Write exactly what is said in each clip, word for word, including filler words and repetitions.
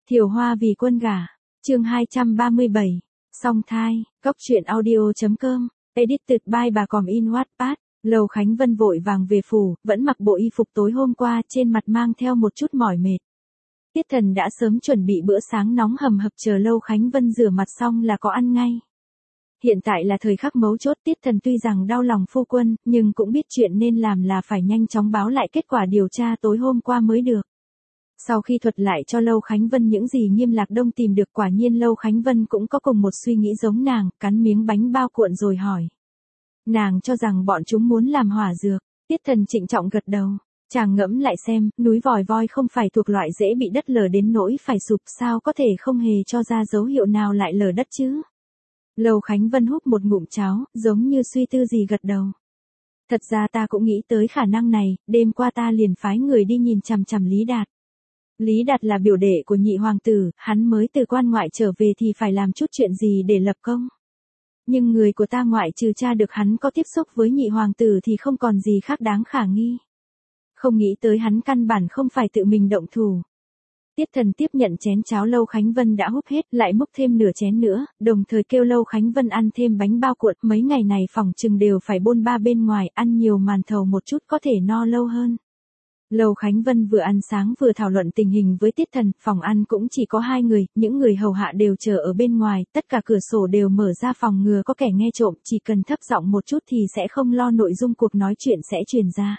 Thiều Hoa vì quân gả, chương hai trăm ba mươi bảy, song thai, góc truyện audio.com, edited by bà Còm in Wattpad. Lầu Khánh Vân vội vàng về phủ, vẫn mặc bộ y phục tối hôm qua, trên mặt mang theo một chút mỏi mệt. Tiết Thần đã sớm chuẩn bị bữa sáng nóng hầm hập, chờ Lâu Khánh Vân rửa mặt xong là có ăn ngay. Hiện tại là thời khắc mấu chốt, Tiết Thần tuy rằng đau lòng phu quân, nhưng cũng biết chuyện nên làm là phải nhanh chóng báo lại kết quả điều tra tối hôm qua mới được. Sau khi thuật lại cho Lâu Khánh Vân những gì Nghiêm Lạc Đông tìm được, quả nhiên Lâu Khánh Vân cũng có cùng một suy nghĩ giống nàng, cắn miếng bánh bao cuộn rồi hỏi. Nàng cho rằng bọn chúng muốn làm hỏa dược. Tiết Thần trịnh trọng gật đầu. Chàng ngẫm lại xem, núi Vòi Voi không phải thuộc loại dễ bị đất lở đến nỗi phải sụp, sao có thể không hề cho ra dấu hiệu nào lại lở đất chứ? Lâu Khánh Vân húp một ngụm cháo, giống như suy tư gì gật đầu. Thật ra ta cũng nghĩ tới khả năng này, đêm qua ta liền phái người đi nhìn chằm chằm Lý Đạt. Lý Đạt là biểu đệ của nhị hoàng tử, hắn mới từ quan ngoại trở về thì phải làm chút chuyện gì để lập công. Nhưng người của ta ngoại trừ tra được hắn có tiếp xúc với nhị hoàng tử thì không còn gì khác đáng khả nghi. Không nghĩ tới hắn căn bản không phải tự mình động thủ. Tiết Thần tiếp nhận chén cháo Lâu Khánh Vân đã húp hết, lại múc thêm nửa chén nữa, đồng thời kêu Lâu Khánh Vân ăn thêm bánh bao cuộn, mấy ngày này phòng chừng đều phải bôn ba bên ngoài, ăn nhiều màn thầu một chút có thể no lâu hơn. Lâu Khánh Vân vừa ăn sáng vừa thảo luận tình hình với Tiết Thần, phòng ăn cũng chỉ có hai người, những người hầu hạ đều chờ ở bên ngoài, tất cả cửa sổ đều mở ra phòng ngừa có kẻ nghe trộm, chỉ cần thấp giọng một chút thì sẽ không lo nội dung cuộc nói chuyện sẽ truyền ra.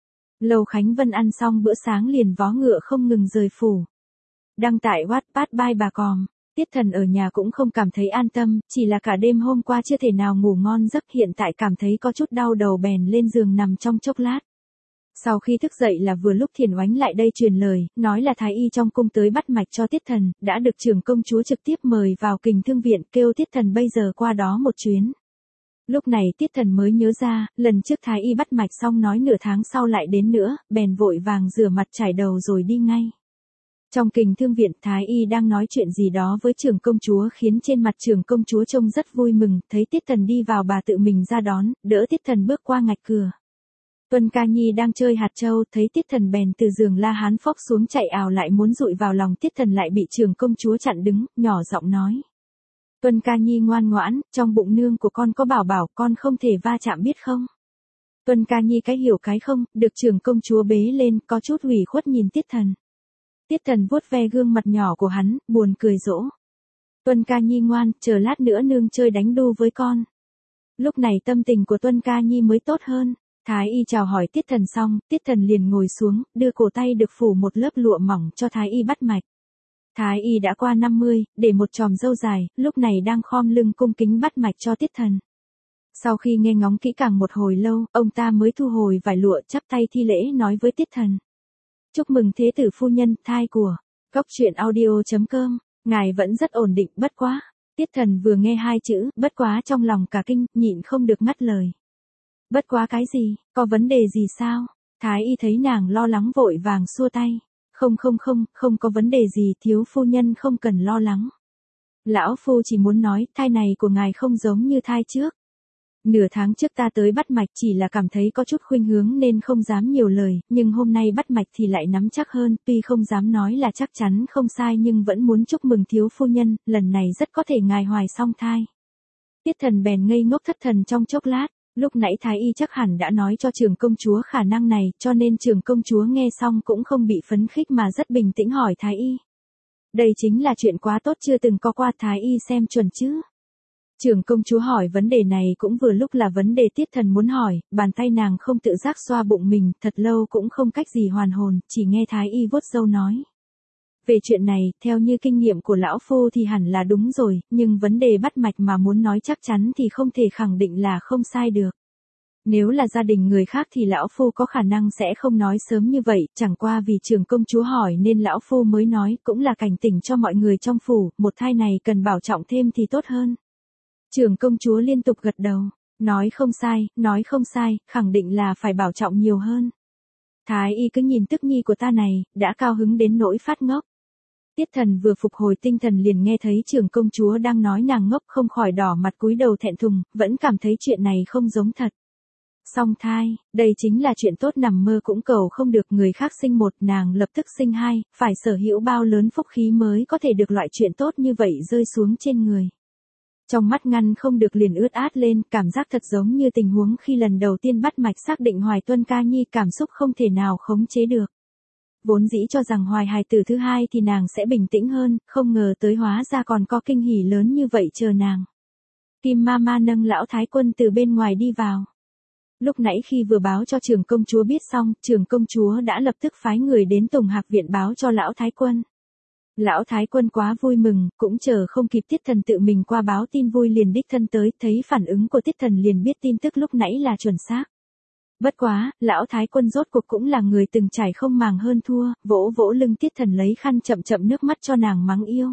Lâu Khánh Vân ăn xong bữa sáng liền vó ngựa không ngừng rời phủ. Đăng tại Wattpad by bà Còm. Tiết Thần ở nhà cũng không cảm thấy an tâm, chỉ là cả đêm hôm qua chưa thể nào ngủ ngon giấc, hiện tại cảm thấy có chút đau đầu bèn lên giường nằm trong chốc lát. Sau khi thức dậy là vừa lúc Thiền Oánh lại đây truyền lời, nói là thái y trong cung tới bắt mạch cho Tiết Thần, đã được trưởng công chúa trực tiếp mời vào Kình Thương viện, kêu Tiết Thần bây giờ qua đó một chuyến. Lúc này Tiết Thần mới nhớ ra, lần trước thái y bắt mạch xong nói nửa tháng sau lại đến nữa, bèn vội vàng rửa mặt chải đầu rồi đi ngay. Trong Kình Thương viện, thái y đang nói chuyện gì đó với trưởng công chúa khiến trên mặt trưởng công chúa trông rất vui mừng, thấy Tiết Thần đi vào bà tự mình ra đón, đỡ Tiết Thần bước qua ngạch cửa. Tuân Ca Nhi đang chơi hạt châu, thấy Tiết Thần bèn từ giường la hán phốc xuống chạy ào lại muốn dụi vào lòng Tiết Thần, lại bị trưởng công chúa chặn đứng, nhỏ giọng nói. Tuân Ca Nhi ngoan ngoãn, trong bụng nương của con có bảo bảo, con không thể va chạm biết không? Tuân Ca Nhi cái hiểu cái không, được trưởng công chúa bế lên, có chút ủy khuất nhìn Tiết Thần. Tiết Thần vuốt ve gương mặt nhỏ của hắn, buồn cười dỗ. Tuân Ca Nhi ngoan, chờ lát nữa nương chơi đánh đu với con. Lúc này tâm tình của Tuân Ca Nhi mới tốt hơn. Thái y chào hỏi Tiết Thần xong, Tiết Thần liền ngồi xuống, đưa cổ tay được phủ một lớp lụa mỏng cho thái y bắt mạch. Thái y đã qua năm mươi, để một chòm râu dài, lúc này đang khom lưng cung kính bắt mạch cho Tiết Thần. Sau khi nghe ngóng kỹ càng một hồi lâu, ông ta mới thu hồi vải lụa, chắp tay thi lễ nói với Tiết Thần. Chúc mừng thế tử phu nhân, thai của góc truyện audio.com, ngài vẫn rất ổn định, bất quá. Tiết Thần vừa nghe hai chữ, bất quá trong lòng cả kinh, nhịn không được ngắt lời. Bất quá cái gì, có vấn đề gì sao? Thái y thấy nàng lo lắng vội vàng xua tay. Không không không, không có vấn đề gì, thiếu phu nhân không cần lo lắng. Lão phu chỉ muốn nói, thai này của ngài không giống như thai trước. Nửa tháng trước ta tới bắt mạch chỉ là cảm thấy có chút khuynh hướng nên không dám nhiều lời, nhưng hôm nay bắt mạch thì lại nắm chắc hơn, tuy không dám nói là chắc chắn không sai nhưng vẫn muốn chúc mừng thiếu phu nhân, lần này rất có thể ngài hoài song thai. Tiết Thần bèn ngây ngốc thất thần trong chốc lát. Lúc nãy thái y chắc hẳn đã nói cho trưởng công chúa khả năng này, cho nên trưởng công chúa nghe xong cũng không bị phấn khích mà rất bình tĩnh hỏi thái y. Đây chính là chuyện quá tốt chưa từng có qua, thái y xem chuẩn chứ. Trưởng công chúa hỏi vấn đề này cũng vừa lúc là vấn đề Tiết Thần muốn hỏi, bàn tay nàng không tự giác xoa bụng mình, thật lâu cũng không cách gì hoàn hồn, chỉ nghe thái y vuốt râu nói. Về chuyện này, theo như kinh nghiệm của lão phu thì hẳn là đúng rồi, nhưng vấn đề bắt mạch mà muốn nói chắc chắn thì không thể khẳng định là không sai được. Nếu là gia đình người khác thì lão phu có khả năng sẽ không nói sớm như vậy, chẳng qua vì trưởng công chúa hỏi nên lão phu mới nói, cũng là cảnh tỉnh cho mọi người trong phủ, một thai này cần bảo trọng thêm thì tốt hơn. Trưởng công chúa liên tục gật đầu, nói không sai, nói không sai, khẳng định là phải bảo trọng nhiều hơn. Thái y cứ nhìn tức nhi của ta này, đã cao hứng đến nỗi phát ngốc. Tiết Thần vừa phục hồi tinh thần liền nghe thấy trưởng công chúa đang nói nàng ngốc, không khỏi đỏ mặt cúi đầu thẹn thùng, vẫn cảm thấy chuyện này không giống thật. Song thai, đây chính là chuyện tốt nằm mơ cũng cầu không được, người khác sinh một nàng lập tức sinh hai, phải sở hữu bao lớn phúc khí mới có thể được loại chuyện tốt như vậy rơi xuống trên người. Trong mắt ngăn không được liền ướt át lên, cảm giác thật giống như tình huống khi lần đầu tiên bắt mạch xác định Hoài Tuân ca nhi, cảm xúc không thể nào khống chế được. Vốn dĩ cho rằng hoài hài tử thứ hai thì nàng sẽ bình tĩnh hơn, không ngờ tới hóa ra còn có kinh hỉ lớn như vậy chờ nàng. Kim Mama nâng lão thái quân từ bên ngoài đi vào. Lúc nãy khi vừa báo cho trưởng công chúa biết xong, trưởng công chúa đã lập tức phái người đến Tùng Hạc viện báo cho lão thái quân. Lão thái quân quá vui mừng, cũng chờ không kịp Tiết Thần tự mình qua báo tin vui liền đích thân tới, thấy phản ứng của Tiết Thần liền biết tin tức lúc nãy là chuẩn xác. Bất quá, lão thái quân rốt cuộc cũng là người từng trải không màng hơn thua, vỗ vỗ lưng Tiết Thần lấy khăn chậm chậm nước mắt cho nàng mắng yêu.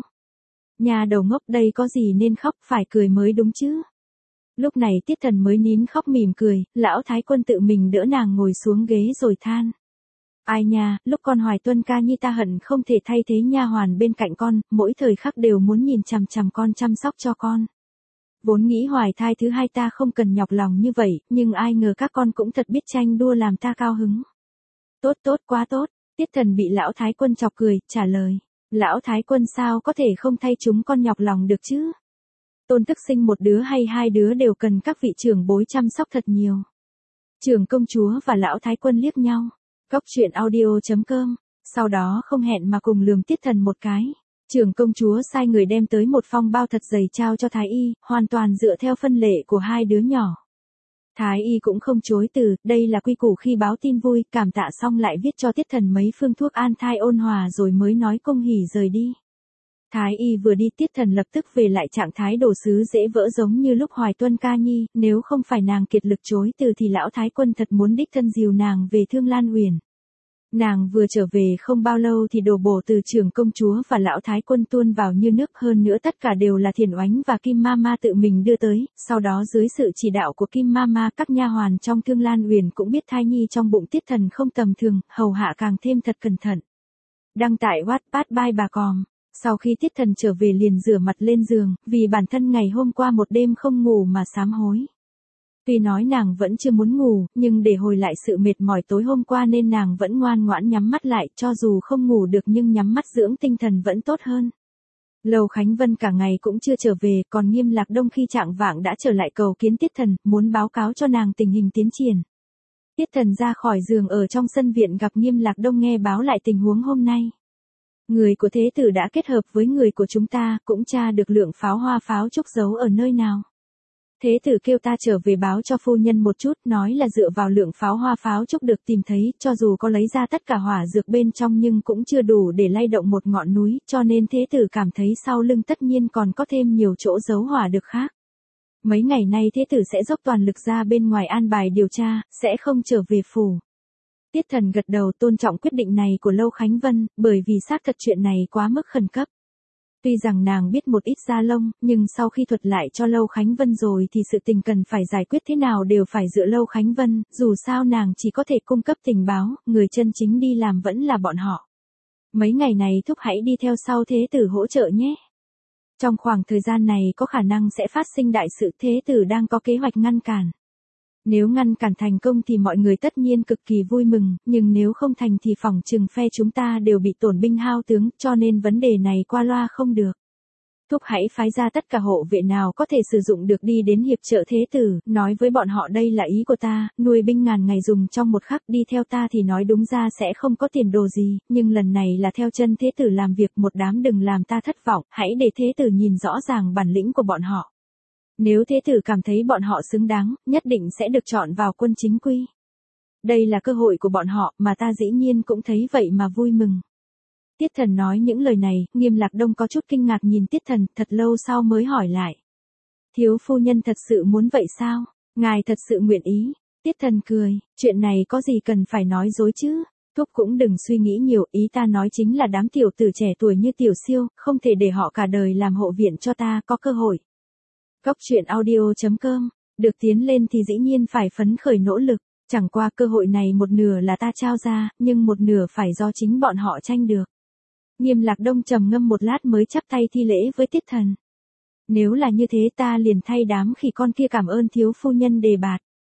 Nhà đầu ngốc, đây có gì nên khóc, phải cười mới đúng chứ. Lúc này Tiết Thần mới nín khóc mỉm cười, lão thái quân tự mình đỡ nàng ngồi xuống ghế rồi than. Ai nha, lúc con Hoài Tuân ca nhi ta hận không thể thay thế nha hoàn bên cạnh con, mỗi thời khắc đều muốn nhìn chằm chằm con, chăm sóc cho con. Vốn nghĩ hoài thai thứ hai ta không cần nhọc lòng như vậy, nhưng ai ngờ các con cũng thật biết tranh đua làm ta cao hứng. Tốt tốt, quá tốt. Tiết Thần bị lão thái quân chọc cười, trả lời. Lão thái quân sao có thể không thay chúng con nhọc lòng được chứ? Tôn tức sinh một đứa hay hai đứa đều cần các vị trưởng bối chăm sóc thật nhiều. Trưởng công chúa và lão thái quân liếc nhau. Góc truyện audio chấm com. Sau đó không hẹn mà cùng lườm Tiết Thần một cái. Trưởng công chúa sai người đem tới một phong bao thật dày trao cho Thái y, hoàn toàn dựa theo phân lệ của hai đứa nhỏ. Thái y cũng không chối từ, đây là quy củ khi báo tin vui, cảm tạ xong lại viết cho Tiết Thần mấy phương thuốc an thai ôn hòa rồi mới nói cung hỉ rời đi. Thái y vừa đi Tiết Thần lập tức về lại trạng thái đồ sứ dễ vỡ giống như lúc Hoài Tuân ca nhi, nếu không phải nàng kiệt lực chối từ thì lão thái quân thật muốn đích thân dìu nàng về Thương Lan Uyển. Nàng vừa trở về không bao lâu thì đồ bổ từ trưởng công chúa và lão thái quân tuôn vào như nước, hơn nữa tất cả đều là Thiền Oánh và Kim Mama tự mình đưa tới, sau đó dưới sự chỉ đạo của Kim Mama các nha hoàn trong Thương Lan Uyển cũng biết thai nhi trong bụng Tiết Thần không tầm thường, hầu hạ càng thêm thật cẩn thận. Đăng tải Wattpad by bà Còm. Sau khi Tiết Thần trở về liền rửa mặt lên giường, vì bản thân ngày hôm qua một đêm không ngủ mà sám hối. Tuy nói nàng vẫn chưa muốn ngủ, nhưng để hồi lại sự mệt mỏi tối hôm qua nên nàng vẫn ngoan ngoãn nhắm mắt lại, cho dù không ngủ được nhưng nhắm mắt dưỡng tinh thần vẫn tốt hơn. Lầu Khánh Vân cả ngày cũng chưa trở về, còn Nghiêm Lạc Đông khi trạng vạng đã trở lại cầu kiến Tiết Thần, muốn báo cáo cho nàng tình hình tiến triển. Tiết Thần ra khỏi giường ở trong sân viện gặp Nghiêm Lạc Đông nghe báo lại tình huống hôm nay. Người của thế tử đã kết hợp với người của chúng ta, cũng tra được lượng pháo hoa pháo trúc giấu ở nơi nào. Thế tử kêu ta trở về báo cho phu nhân một chút, nói là dựa vào lượng pháo hoa pháo trúc được tìm thấy, cho dù có lấy ra tất cả hỏa dược bên trong nhưng cũng chưa đủ để lay động một ngọn núi, cho nên thế tử cảm thấy sau lưng tất nhiên còn có thêm nhiều chỗ giấu hỏa được khác. Mấy ngày nay thế tử sẽ dốc toàn lực ra bên ngoài an bài điều tra, sẽ không trở về phủ. Tiết Thần gật đầu tôn trọng quyết định này của Lâu Khánh Vân, bởi vì xác thật chuyện này quá mức khẩn cấp. Tuy rằng nàng biết một ít da lông, nhưng sau khi thuật lại cho Lâu Khánh Vân rồi thì sự tình cần phải giải quyết thế nào đều phải dựa Lâu Khánh Vân, dù sao nàng chỉ có thể cung cấp tình báo, người chân chính đi làm vẫn là bọn họ. Mấy ngày này thúc hãy đi theo sau thế tử hỗ trợ nhé. Trong khoảng thời gian này có khả năng sẽ phát sinh đại sự, thế tử đang có kế hoạch ngăn cản. Nếu ngăn cản thành công thì mọi người tất nhiên cực kỳ vui mừng, nhưng nếu không thành thì phỏng chừng phe chúng ta đều bị tổn binh hao tướng, cho nên vấn đề này qua loa không được. Thúc hãy phái ra tất cả hộ vệ nào có thể sử dụng được đi đến hiệp trợ thế tử, nói với bọn họ đây là ý của ta, nuôi binh ngàn ngày dùng trong một khắc, đi theo ta thì nói đúng ra sẽ không có tiền đồ gì, nhưng lần này là theo chân thế tử làm việc, một đám đừng làm ta thất vọng, hãy để thế tử nhìn rõ ràng bản lĩnh của bọn họ. Nếu thế tử cảm thấy bọn họ xứng đáng, nhất định sẽ được chọn vào quân chính quy. Đây là cơ hội của bọn họ mà ta dĩ nhiên cũng thấy vậy mà vui mừng. Tiết Thần nói những lời này, Nghiêm Lạc Đông có chút kinh ngạc nhìn Tiết Thần, thật lâu sau mới hỏi lại. Thiếu phu nhân thật sự muốn vậy sao? Ngài thật sự nguyện ý. Tiết Thần cười, chuyện này có gì cần phải nói dối chứ? Thúc cũng đừng suy nghĩ nhiều, ý ta nói chính là đám tiểu tử trẻ tuổi như Tiểu Siêu, không thể để họ cả đời làm hộ viện cho ta, có cơ hội. Góc truyện audio chấm com, được tiến lên thì dĩ nhiên phải phấn khởi nỗ lực, chẳng qua cơ hội này một nửa là ta trao ra, nhưng một nửa phải do chính bọn họ tranh được. Nghiêm Lạc Đông trầm ngâm một lát mới chắp tay thi lễ với Tiết Thần. Nếu là như thế ta liền thay đám khỉ con kia cảm ơn thiếu phu nhân đề bạt.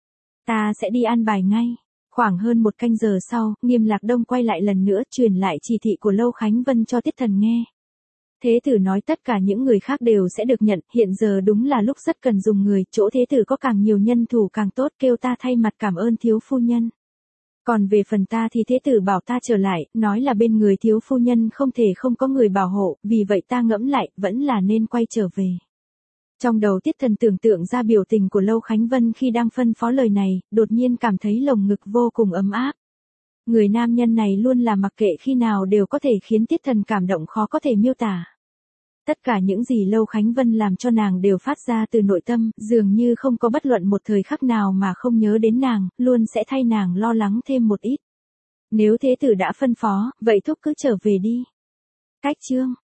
Ta sẽ đi an bài ngay. Khoảng hơn một canh giờ sau, Nghiêm Lạc Đông quay lại lần nữa truyền lại chỉ thị của Lâu Khánh Vân cho Tiết Thần nghe. Thế tử nói tất cả những người khác đều sẽ được nhận, hiện giờ đúng là lúc rất cần dùng người, chỗ thế tử có càng nhiều nhân thủ càng tốt, kêu ta thay mặt cảm ơn thiếu phu nhân. Còn về phần ta thì thế tử bảo ta trở lại, nói là bên người thiếu phu nhân không thể không có người bảo hộ, vì vậy ta ngẫm lại, vẫn là nên quay trở về. Trong đầu Tiết Thần tưởng tượng ra biểu tình của Lâu Khánh Vân khi đang phân phó lời này, đột nhiên cảm thấy lồng ngực vô cùng ấm áp. Người nam nhân này luôn là mặc kệ khi nào đều có thể khiến Tiết Thần cảm động khó có thể miêu tả. Tất cả những gì Lâu Khánh Vân làm cho nàng đều phát ra từ nội tâm, dường như không có bất luận một thời khắc nào mà không nhớ đến nàng, luôn sẽ thay nàng lo lắng thêm một ít. Nếu thế tử đã phân phó, vậy thúc cứ trở về đi. Cách chương